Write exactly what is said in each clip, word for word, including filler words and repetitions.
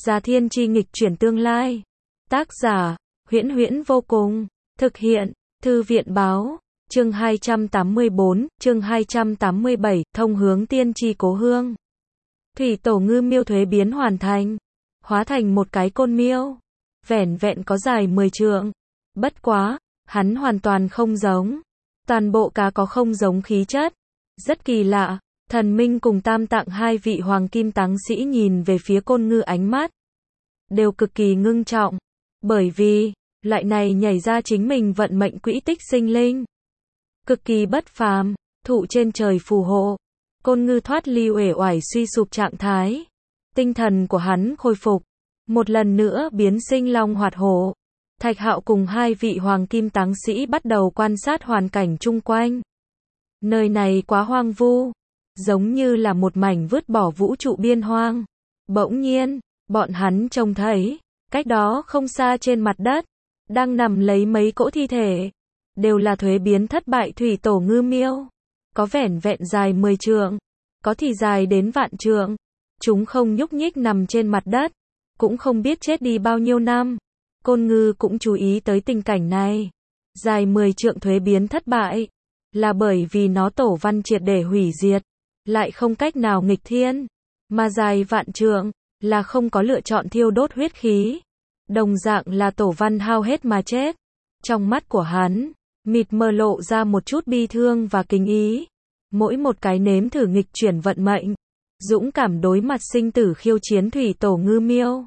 Già Thiên Chi nghịch chuyển tương lai. Tác giả, Huyễn Huyễn vô cùng. Thực hiện, Thư viện Báo. Chương hai trăm tám mươi bốn, chương hai trăm tám mươi bảy, thông hướng tiên tri cố hương. Thủy tổ ngư miêu thuế biến hoàn thành. Hóa thành một cái côn miêu. Vẻn vẹn có dài mười trượng. Bất quá, hắn hoàn toàn không giống. Toàn bộ cá có không giống khí chất. Rất kỳ lạ. Thần Minh cùng Tam Tạng hai vị hoàng kim táng sĩ nhìn về phía côn ngư ánh mắt đều cực kỳ ngưng trọng. Bởi vì, loại này nhảy ra chính mình vận mệnh quỹ tích sinh linh. Cực kỳ bất phàm, thụ trên trời phù hộ. Côn ngư thoát ly uể oải suy sụp trạng thái. Tinh thần của hắn khôi phục. Một lần nữa biến sinh long hoạt hổ. Thạch Hạo cùng hai vị hoàng kim táng sĩ bắt đầu quan sát hoàn cảnh chung quanh. Nơi này quá hoang vu. Giống như là một mảnh vứt bỏ vũ trụ biên hoang. Bỗng nhiên, bọn hắn trông thấy, cách đó không xa trên mặt đất, đang nằm lấy mấy cỗ thi thể. Đều là thuế biến thất bại thủy tổ ngư miêu. Có vẻn vẹn dài mười trượng, có thì dài đến vạn trượng. Chúng không nhúc nhích nằm trên mặt đất, cũng không biết chết đi bao nhiêu năm. Côn ngư cũng chú ý tới tình cảnh này. Dài mười trượng thuế biến thất bại, là bởi vì nó tổ văn triệt để hủy diệt, lại không cách nào nghịch thiên. Mà dài vạn trượng, là không có lựa chọn thiêu đốt huyết khí. Đồng dạng là tổ văn hao hết mà chết. Trong mắt của hắn, mịt mờ lộ ra một chút bi thương và kính ý. Mỗi một cái nếm thử nghịch chuyển vận mệnh, dũng cảm đối mặt sinh tử khiêu chiến thủy tổ ngư miêu,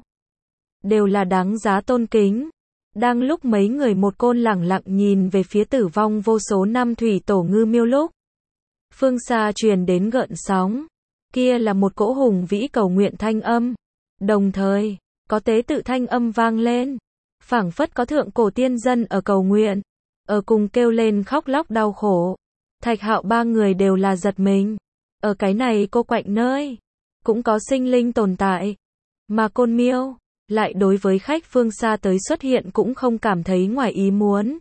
đều là đáng giá tôn kính. Đang lúc mấy người một côn lẳng lặng nhìn về phía tử vong vô số năm thủy tổ ngư miêu lúc, phương xa truyền đến gợn sóng. Kia là một cỗ hùng vĩ cầu nguyện thanh âm. Đồng thời, có tế tự thanh âm vang lên. Phảng phất có thượng cổ tiên dân ở cầu nguyện. Ở cùng kêu lên khóc lóc đau khổ. Thạch Hạo ba người đều là giật mình. Ở cái này cô quạnh nơi, cũng có sinh linh tồn tại. Mà côn miêu, lại đối với khách phương xa tới xuất hiện cũng không cảm thấy ngoài ý muốn.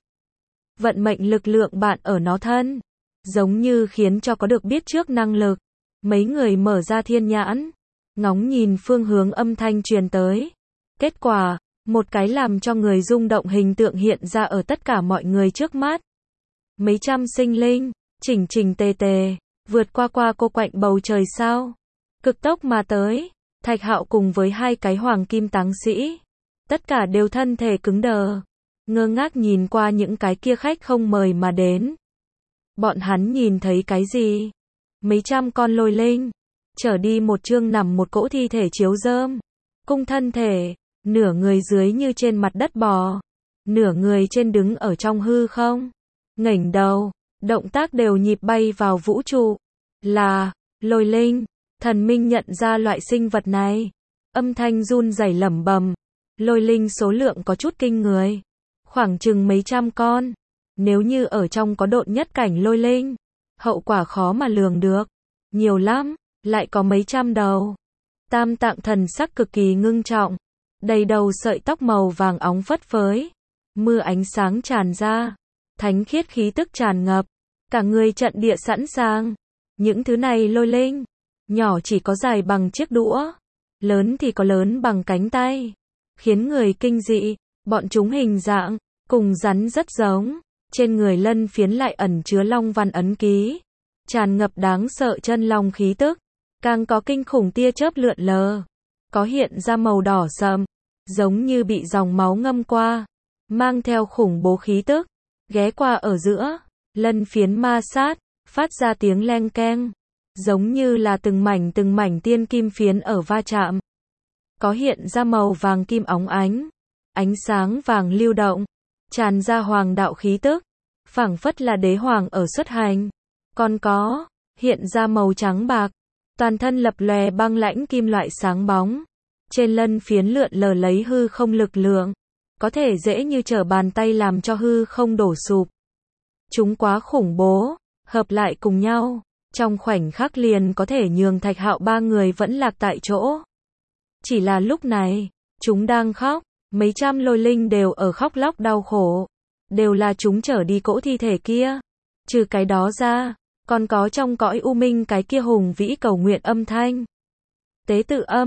Vận mệnh lực lượng bạn ở nó thân, giống như khiến cho có được biết trước năng lực. Mấy người mở ra thiên nhãn, ngóng nhìn phương hướng âm thanh truyền tới. Kết quả, một cái làm cho người rung động hình tượng hiện ra ở tất cả mọi người trước mắt. Mấy trăm sinh linh, chỉnh chỉnh tề tề, vượt qua qua cô quạnh bầu trời sao. Cực tốc mà tới, Thạch Hạo cùng với hai cái hoàng kim táng sĩ. Tất cả đều thân thể cứng đờ, ngơ ngác nhìn qua những cái kia khách không mời mà đến. Bọn hắn nhìn thấy cái gì? Mấy trăm con lôi linh, trở đi một chương nằm một cỗ thi thể chiếu rơm. Cung thân thể, nửa người dưới như trên mặt đất bò, nửa người trên đứng ở trong hư không. Ngẩng đầu, động tác đều nhịp bay vào vũ trụ. Là, lôi linh. Thần Minh nhận ra loại sinh vật này. Âm thanh run rẩy lẩm bẩm. Lôi linh số lượng có chút kinh người. Khoảng chừng mấy trăm con. Nếu như ở trong có độn nhất cảnh lôi linh, hậu quả khó mà lường được. Nhiều lắm, lại có mấy trăm đầu. Tam Tạng thần sắc cực kỳ ngưng trọng. Đầy đầu sợi tóc màu vàng óng phất phới. Mưa ánh sáng tràn ra. Thánh khiết khí tức tràn ngập. Cả người trận địa sẵn sàng. Những thứ này lôi linh, nhỏ chỉ có dài bằng chiếc đũa, lớn thì có lớn bằng cánh tay. Khiến người kinh dị, bọn chúng hình dạng, cùng rắn rất giống. Trên người lân phiến lại ẩn chứa long văn ấn ký. Tràn ngập đáng sợ chân long khí tức. Càng có kinh khủng tia chớp lượn lờ. Có hiện ra màu đỏ sậm, giống như bị dòng máu ngâm qua. Mang theo khủng bố khí tức. Ghé qua ở giữa, lân phiến ma sát, phát ra tiếng leng keng. Giống như là từng mảnh từng mảnh tiên kim phiến ở va chạm. Có hiện ra màu vàng kim óng ánh. Ánh sáng vàng lưu động. Tràn ra hoàng đạo khí tức. Phảng phất là đế hoàng ở xuất hành. Còn có, hiện ra màu trắng bạc. Toàn thân lập lòe băng lãnh kim loại sáng bóng. Trên lân phiến lượn lờ lấy hư không lực lượng. Có thể dễ như trở bàn tay làm cho hư không đổ sụp. Chúng quá khủng bố, hợp lại cùng nhau. Trong khoảnh khắc liền có thể nhường Thạch Hạo ba người vẫn lạc tại chỗ. Chỉ là lúc này, chúng đang khóc. Mấy trăm lôi linh đều ở khóc lóc đau khổ. Đều là chúng trở đi cỗ thi thể kia. Trừ cái đó ra, còn có trong cõi u minh cái kia hùng vĩ cầu nguyện âm thanh. Tế tự âm,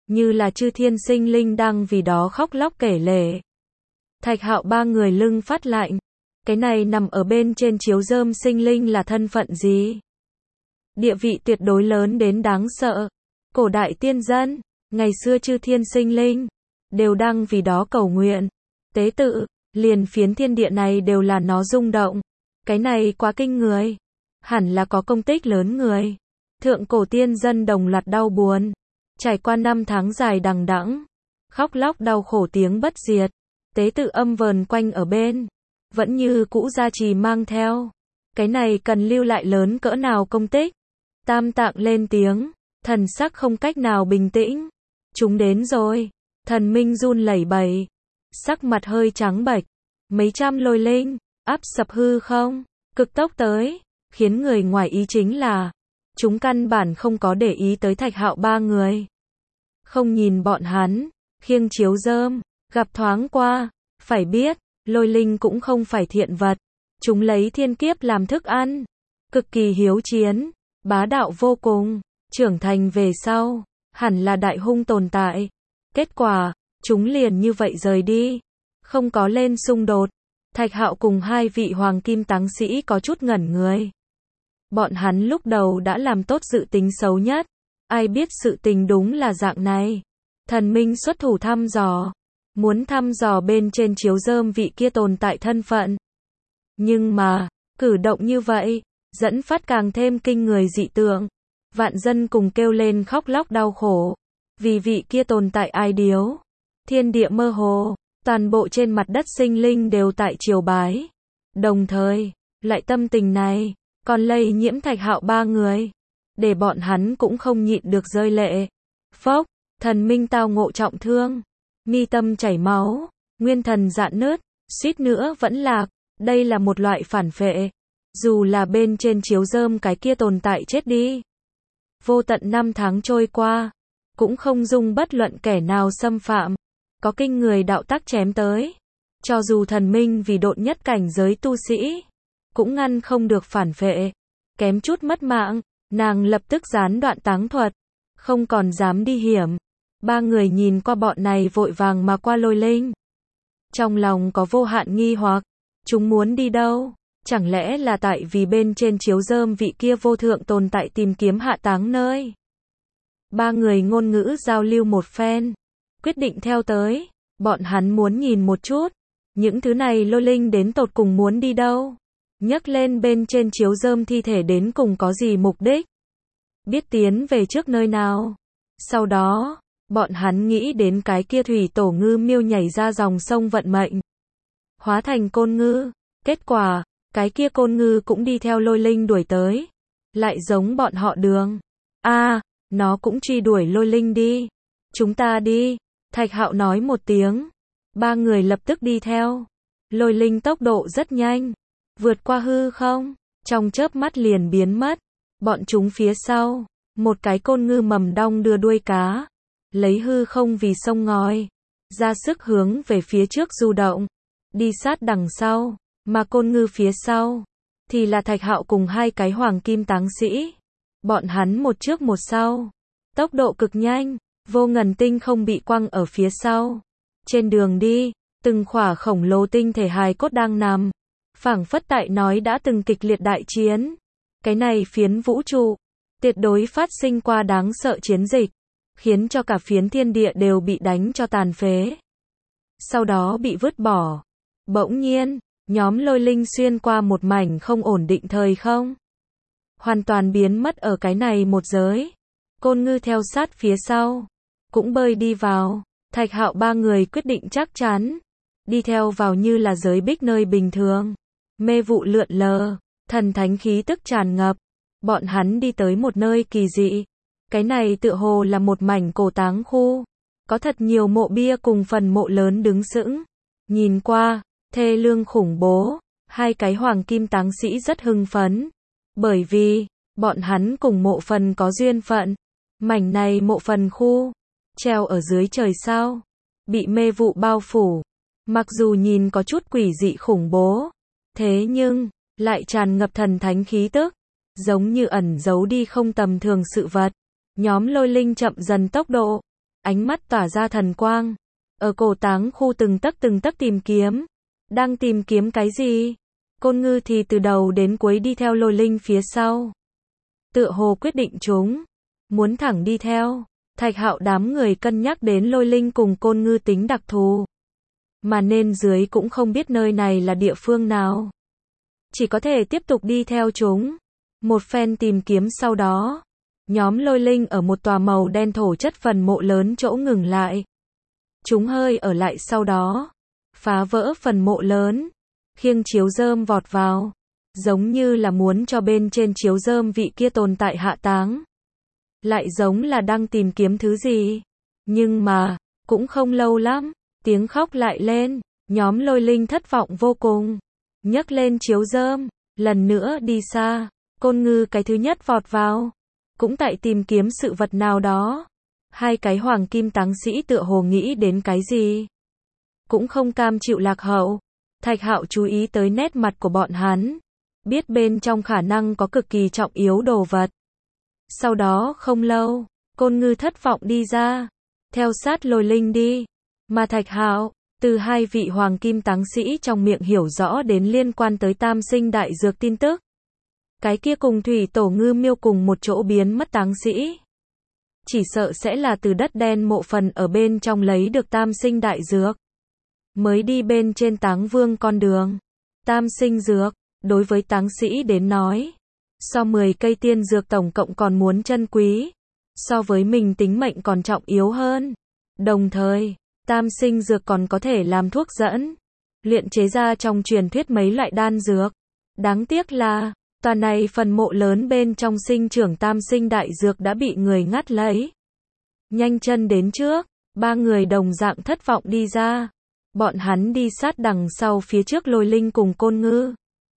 như là chư thiên sinh linh đang vì đó khóc lóc kể lể. Thạch Hạo ba người lưng phát lạnh. Cái này nằm ở bên trên chiếu rơm sinh linh là thân phận gì? Địa vị tuyệt đối lớn đến đáng sợ. Cổ đại tiên dân, ngày xưa chư thiên sinh linh, đều đang vì đó cầu nguyện. Tế tự, liền phiến thiên địa này đều là nó rung động. Cái này quá kinh người. Hẳn là có công tích lớn người. Thượng cổ tiên dân đồng loạt đau buồn. Trải qua năm tháng dài đằng đẵng, khóc lóc đau khổ tiếng bất diệt. Tế tự âm vờn quanh ở bên, vẫn như cũ gia trì mang theo. Cái này cần lưu lại lớn cỡ nào công tích. Tam Tạng lên tiếng, thần sắc không cách nào bình tĩnh. Chúng đến rồi. Thần minh run lẩy bẩy, sắc mặt hơi trắng bệch. Mấy trăm lôi linh áp sập hư không, cực tốc tới, khiến người ngoài ý chính là chúng căn bản không có để ý tới Thạch Hạo ba người. Không nhìn bọn hắn, khiêng chiếu rơm, gặp thoáng qua, phải biết, lôi linh cũng không phải thiện vật. Chúng lấy thiên kiếp làm thức ăn, cực kỳ hiếu chiến, bá đạo vô cùng, trưởng thành về sau, hẳn là đại hung tồn tại. Kết quả, chúng liền như vậy rời đi, không có lên xung đột. Thạch Hạo cùng hai vị hoàng kim táng sĩ có chút ngẩn người. Bọn hắn lúc đầu đã làm tốt dự tính xấu nhất, ai biết sự tình đúng là dạng này. Thần minh xuất thủ thăm dò, muốn thăm dò bên trên chiếu rơm vị kia tồn tại thân phận. Nhưng mà, cử động như vậy, dẫn phát càng thêm kinh người dị tượng. Vạn dân cùng kêu lên khóc lóc đau khổ, vì vị kia tồn tại ai điếu. Thiên địa mơ hồ, toàn bộ trên mặt đất sinh linh đều tại triều bái. Đồng thời, lại tâm tình này, còn lây nhiễm Thạch Hạo ba người, để bọn hắn cũng không nhịn được rơi lệ. Phốc, thần minh tao ngộ trọng thương, mi tâm chảy máu, nguyên thần rạn nứt, suýt nữa vẫn lạc. Đây là một loại phản phệ. Dù là bên trên chiếu rơm cái kia tồn tại chết đi, vô tận năm tháng trôi qua, cũng không dung bất luận kẻ nào xâm phạm. Có kinh người đạo tắc chém tới, cho dù thần minh vì độn nhất cảnh giới tu sĩ, cũng ngăn không được phản phệ, kém chút mất mạng. Nàng lập tức gián đoạn táng thuật, không còn dám đi hiểm. Ba người nhìn qua bọn này vội vàng mà qua lôi linh, trong lòng có vô hạn nghi hoặc. Chúng muốn đi đâu? Chẳng lẽ là tại vì bên trên chiếu rơm vị kia vô thượng tồn tại tìm kiếm hạ táng nơi? Ba người ngôn ngữ giao lưu một phen, quyết định theo tới. Bọn hắn muốn nhìn một chút, những thứ này lôi linh đến tột cùng muốn đi đâu? Nhấc lên bên trên chiếu rơm thi thể đến cùng có gì mục đích? Biết tiến về trước nơi nào? Sau đó, bọn hắn nghĩ đến cái kia thủy tổ ngư miêu nhảy ra dòng sông vận mệnh, hóa thành côn ngư. Kết quả, cái kia côn ngư cũng đi theo lôi linh đuổi tới. Lại giống bọn họ đường. a à, nó cũng truy đuổi lôi linh đi. Chúng ta đi. Thạch Hạo nói một tiếng. Ba người lập tức đi theo. Lôi linh tốc độ rất nhanh, vượt qua hư không, trong chớp mắt liền biến mất. Bọn chúng phía sau, một cái côn ngư mầm đong đưa đuôi cá, lấy hư không vì sông ngòi, ra sức hướng về phía trước du động, đi sát đằng sau. Mà côn ngư phía sau, thì là Thạch Hạo cùng hai cái hoàng kim táng sĩ. Bọn hắn một trước một sau, tốc độ cực nhanh, vô ngần tinh không bị quăng ở phía sau. Trên đường đi, từng khỏa khổng lồ tinh thể hài cốt đang nằm, phảng phất tại nói đã từng kịch liệt đại chiến. Cái này phiến vũ trụ, tuyệt đối phát sinh qua đáng sợ chiến dịch, khiến cho cả phiến thiên địa đều bị đánh cho tàn phế, sau đó bị vứt bỏ. Bỗng nhiên, nhóm lôi linh xuyên qua một mảnh không ổn định thời không, hoàn toàn biến mất ở cái này một giới. Côn ngư theo sát phía sau, cũng bơi đi vào. Thạch Hạo ba người quyết định chắc chắn, đi theo vào như là giới bích nơi bình thường. Mê vụ lượn lờ, thần thánh khí tức tràn ngập. Bọn hắn đi tới một nơi kỳ dị. Cái này tựa hồ là một mảnh cổ táng khu, có thật nhiều mộ bia cùng phần mộ lớn đứng sững. Nhìn qua, thê lương khủng bố. Hai cái hoàng kim táng sĩ rất hưng phấn, bởi vì bọn hắn cùng mộ phần có duyên phận. Mảnh này mộ phần khu, treo ở dưới trời sao, bị mê vụ bao phủ. Mặc dù nhìn có chút quỷ dị khủng bố, thế nhưng lại tràn ngập thần thánh khí tức, giống như ẩn giấu đi không tầm thường sự vật. Nhóm lôi linh chậm dần tốc độ, ánh mắt tỏa ra thần quang. Ở cổ táng khu từng tấc từng tấc tìm kiếm. Đang tìm kiếm cái gì? Côn Ngư thì từ đầu đến cuối đi theo Lôi Linh phía sau. Tựa hồ quyết định chúng. Muốn thẳng đi theo. Thạch Hạo đám người cân nhắc đến Lôi Linh cùng Côn Ngư tính đặc thù. Mà nên dưới cũng không biết nơi này là địa phương nào. Chỉ có thể tiếp tục đi theo chúng. Một phen tìm kiếm sau đó. Nhóm Lôi Linh ở một tòa màu đen thổ chất phần mộ lớn chỗ ngừng lại. Chúng hơi ở lại sau đó. Phá vỡ phần mộ lớn. Khiêng chiếu rơm vọt vào. Giống như là muốn cho bên trên chiếu rơm vị kia tồn tại hạ táng. Lại giống là đang tìm kiếm thứ gì. Nhưng mà, cũng không lâu lắm. Tiếng khóc lại lên. Nhóm Lôi Linh thất vọng vô cùng. Nhấc lên chiếu rơm. Lần nữa đi xa. Côn Ngư cái thứ nhất vọt vào. Cũng tại tìm kiếm sự vật nào đó. Hai cái hoàng kim táng sĩ tựa hồ nghĩ đến cái gì. Cũng không cam chịu lạc hậu. Thạch Hạo chú ý tới nét mặt của bọn hắn. Biết bên trong khả năng có cực kỳ trọng yếu đồ vật. Sau đó không lâu, Côn Ngư thất vọng đi ra. Theo sát Lôi Linh đi. Mà Thạch Hạo, từ hai vị hoàng kim táng sĩ trong miệng hiểu rõ đến liên quan tới tam sinh đại dược tin tức. Cái kia cùng thủy tổ ngư miêu cùng một chỗ biến mất táng sĩ. Chỉ sợ sẽ là từ đất đen mộ phần ở bên trong lấy được tam sinh đại dược. Mới đi bên trên táng vương con đường. Tam sinh dược, đối với táng sĩ đến nói. So mười cây tiên dược tổng cộng còn muốn chân quý. So với mình tính mệnh còn trọng yếu hơn. Đồng thời, tam sinh dược còn có thể làm thuốc dẫn. Luyện chế ra trong truyền thuyết mấy loại đan dược. Đáng tiếc là, tòa này phần mộ lớn bên trong sinh trưởng tam sinh đại dược đã bị người ngắt lấy. Nhanh chân đến trước, ba người đồng dạng thất vọng đi ra. Bọn hắn đi sát đằng sau phía trước Lôi Linh cùng Côn Ngư.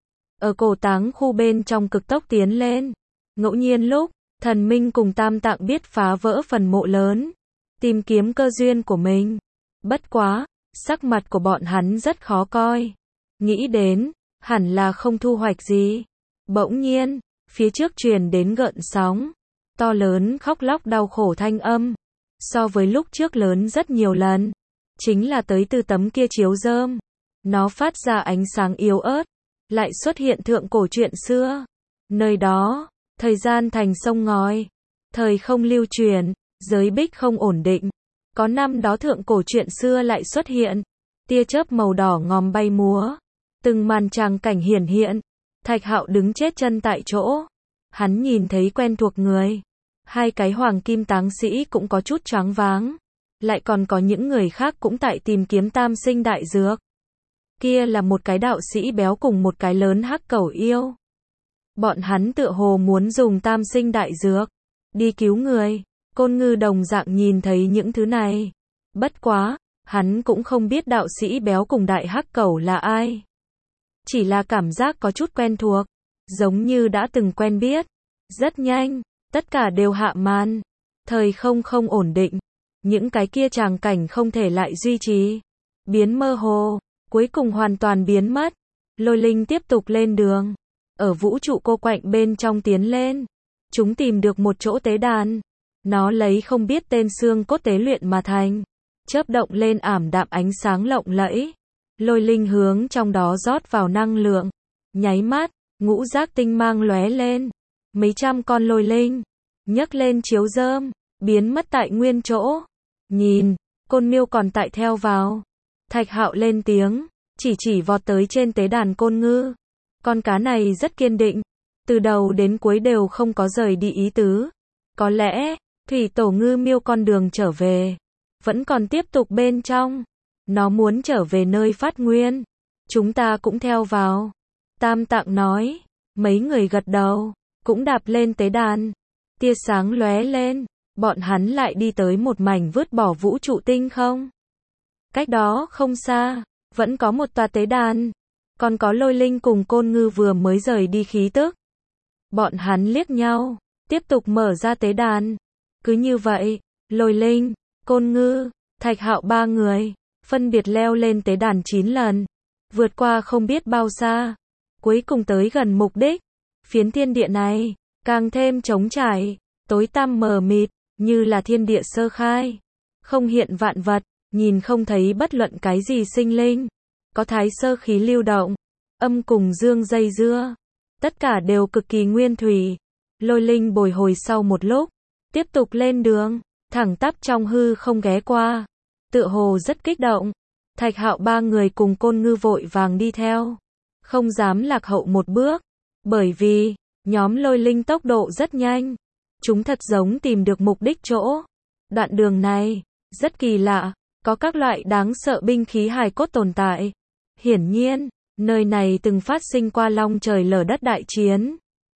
Ở cổ táng khu bên trong cực tốc tiến lên. Ngẫu nhiên lúc, thần minh cùng tam tạng biết phá vỡ phần mộ lớn. Tìm kiếm cơ duyên của mình. Bất quá, sắc mặt của bọn hắn rất khó coi. Nghĩ đến, hẳn là không thu hoạch gì. Bỗng nhiên, phía trước truyền đến gợn sóng. To lớn khóc lóc đau khổ thanh âm. So với lúc trước lớn rất nhiều lần. Chính là tới từ tấm kia chiếu rơm. Nó phát ra ánh sáng yếu ớt. Lại xuất hiện thượng cổ chuyện xưa. Nơi đó, thời gian thành sông ngòi. Thời không lưu truyền, giới bích không ổn định. Có năm đó thượng cổ chuyện xưa lại xuất hiện. Tia chớp màu đỏ ngòm bay múa. Từng màn tràng cảnh hiển hiện. Thạch Hạo đứng chết chân tại chỗ. Hắn nhìn thấy quen thuộc người. Hai cái hoàng kim táng sĩ cũng có chút choáng váng. Lại còn có những người khác cũng tại tìm kiếm tam sinh đại dược. Kia là một cái đạo sĩ béo cùng một cái lớn hắc cẩu yêu. Bọn hắn tựa hồ muốn dùng tam sinh đại dược. Đi cứu người. Côn Ngư đồng dạng nhìn thấy những thứ này. Bất quá, hắn cũng không biết đạo sĩ béo cùng đại hắc cẩu là ai. Chỉ là cảm giác có chút quen thuộc. Giống như đã từng quen biết. Rất nhanh, tất cả đều hạ màn. Thời không không ổn định. Những cái kia tràng cảnh không thể lại duy trì. Biến mơ hồ. Cuối cùng hoàn toàn biến mất. Lôi Linh tiếp tục lên đường. Ở vũ trụ cô quạnh bên trong tiến lên. Chúng tìm được một chỗ tế đàn. Nó lấy không biết tên xương cốt tế luyện mà thành. Chớp động lên ảm đạm ánh sáng lộng lẫy. Lôi Linh hướng trong đó rót vào năng lượng. Nháy mắt, ngũ giác tinh mang lóe lên. Mấy trăm con Lôi Linh. Nhấc lên chiếu rơm. Biến mất tại nguyên chỗ. Nhìn, Côn Miêu còn tại theo vào. Thạch Hạo lên tiếng. Chỉ chỉ vọt tới trên tế đàn Côn Ngư. Con cá này rất kiên định. Từ đầu đến cuối đều không có rời đi ý tứ. Có lẽ, thủy tổ ngư miêu con đường trở về. Vẫn còn tiếp tục bên trong. Nó muốn trở về nơi phát nguyên. Chúng ta cũng theo vào. Tam Tạng nói. Mấy người gật đầu. Cũng đạp lên tế đàn. Tia sáng lóe lên. Bọn hắn lại đi tới một mảnh vứt bỏ vũ trụ tinh không. Cách đó không xa. Vẫn có một tòa tế đàn. Còn có Lôi Linh cùng Côn Ngư vừa mới rời đi khí tức. Bọn hắn liếc nhau. Tiếp tục mở ra tế đàn. Cứ như vậy, Lôi Linh, Côn Ngư, Thạch Hạo ba người. Phân biệt leo lên tế đàn chín lần. Vượt qua không biết bao xa. Cuối cùng tới gần mục đích. Phiến thiên địa này. Càng thêm trống trải. Tối tăm mờ mịt. Như là thiên địa sơ khai. không hiện vạn vật, nhìn không thấy bất luận cái gì sinh linh. Có thái sơ khí lưu động, âm cùng dương dây dưa, tất cả đều cực kỳ nguyên thủy. Lôi Linh bồi hồi sau một lúc, tiếp tục lên đường, thẳng tắp trong hư không ghé qua, tựa hồ rất kích động. Thạch Hạo ba người cùng Côn Ngư vội vàng đi theo, không dám lạc hậu một bước, bởi vì nhóm Lôi Linh tốc độ rất nhanh, chúng thật giống tìm được mục đích chỗ. Đoạn đường này rất kỳ lạ, có các loại đáng sợ binh khí hài cốt tồn tại. Hiển nhiên, nơi này từng phát sinh qua long trời lở đất đại chiến.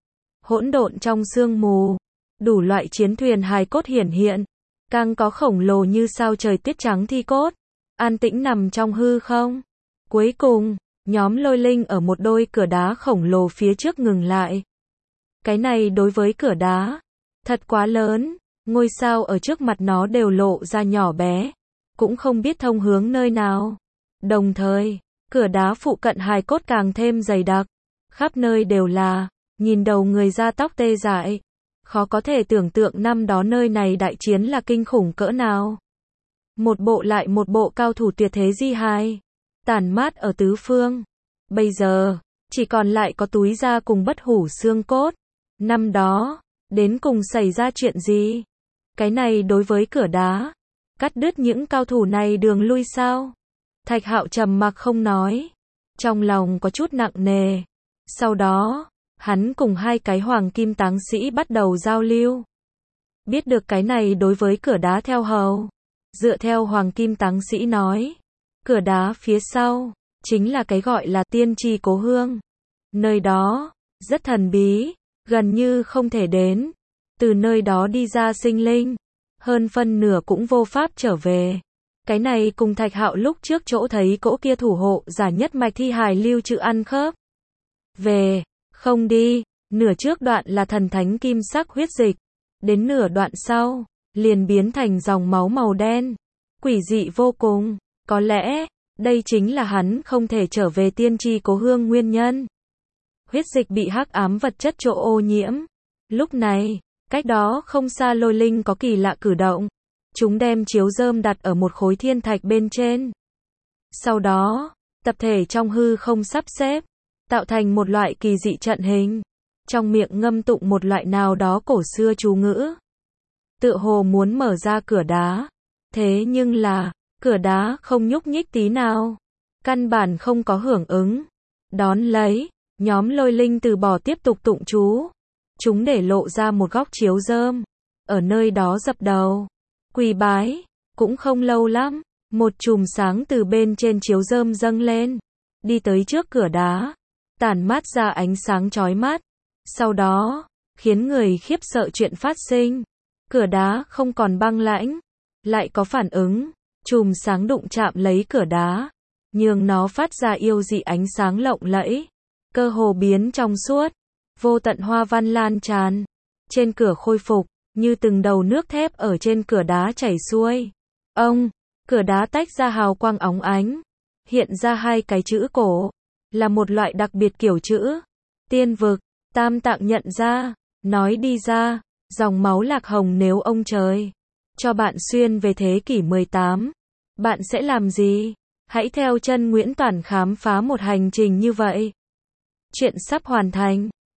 Hỗn độn trong sương mù, đủ loại chiến thuyền hài cốt hiển hiện, càng có khổng lồ như sao trời tuyết trắng thi cốt, an tĩnh nằm trong hư không. Cuối cùng, nhóm Lôi Linh ở một đôi cửa đá khổng lồ phía trước ngừng lại. Cái này đối với cửa đá, thật quá lớn, ngôi sao ở trước mặt nó đều lộ ra nhỏ bé, cũng không biết thông hướng nơi nào. Đồng thời, cửa đá phụ cận hài cốt càng thêm dày đặc, khắp nơi đều là, nhìn đầu người da tóc tê dại. Khó có thể tưởng tượng năm đó nơi này đại chiến là kinh khủng cỡ nào. Một bộ lại một bộ cao thủ tuyệt thế di hài, tản mát ở tứ phương. Bây giờ, chỉ còn lại có túi da cùng bất hủ xương cốt. Năm đó, đến cùng xảy ra chuyện gì? Cái này đối với cửa đá, cắt đứt những cao thủ này đường lui sao? Thạch Hạo trầm mặc không nói, trong lòng có chút nặng nề. Sau đó, hắn cùng hai cái hoàng kim táng sĩ bắt đầu giao lưu. Biết được cái này đối với cửa đá theo hầu. Dựa theo hoàng kim táng sĩ nói, cửa đá phía sau, chính là cái gọi là tiên tri cố hương. Nơi đó, rất thần bí, gần như không thể đến. Từ nơi đó đi ra sinh linh, hơn phân nửa cũng vô pháp trở về. Cái này cùng Thạch Hạo lúc trước chỗ thấy cỗ kia thủ hộ giả nhất mạch thi hài lưu trữ ăn khớp. Về, không đi, nửa trước đoạn là thần thánh kim sắc huyết dịch, đến nửa đoạn sau, liền biến thành dòng máu màu đen, quỷ dị vô cùng. Có lẽ, đây chính là hắn không thể trở về tiên tri cố hương nguyên nhân. Huyết dịch bị hắc ám vật chất chỗ ô nhiễm. Lúc này, cách đó không xa Lôi Linh có kỳ lạ cử động. Chúng đem chiếu rơm đặt ở một khối thiên thạch bên trên. Sau đó, tập thể trong hư không sắp xếp, tạo thành một loại kỳ dị trận hình. Trong miệng ngâm tụng một loại nào đó cổ xưa chú ngữ. Tựa hồ muốn mở ra cửa đá. Thế nhưng là, cửa đá không nhúc nhích tí nào. Căn bản không có hưởng ứng. Đón lấy, nhóm Lôi Linh từ bỏ tiếp tục tụng chú. Chúng để lộ ra một góc chiếu rơm. Ở nơi đó dập đầu, quỳ bái. Cũng không lâu lắm, một chùm sáng từ bên trên chiếu rơm dâng lên. Đi tới trước cửa đá. Tản mát ra ánh sáng chói mắt. Sau đó, khiến người khiếp sợ chuyện phát sinh. Cửa đá không còn băng lãnh, lại có phản ứng. Chùm sáng đụng chạm lấy cửa đá, nhường nó phát ra yêu dị ánh sáng lộng lẫy, cơ hồ biến trong suốt. Vô tận hoa văn lan tràn. Trên cửa khôi phục, như từng đầu nước thép ở trên cửa đá chảy xuôi. Ông, cửa đá tách ra hào quang óng ánh. Hiện ra hai cái chữ cổ. Là một loại đặc biệt kiểu chữ. Tiên vực, Tam Tạng nhận ra, nói đi ra. Dòng máu lạc hồng nếu ông trời cho bạn xuyên về thế kỷ mười tám, bạn sẽ làm gì? Hãy theo chân Nguyễn Toản khám phá một hành trình như vậy. Chuyện sắp hoàn thành.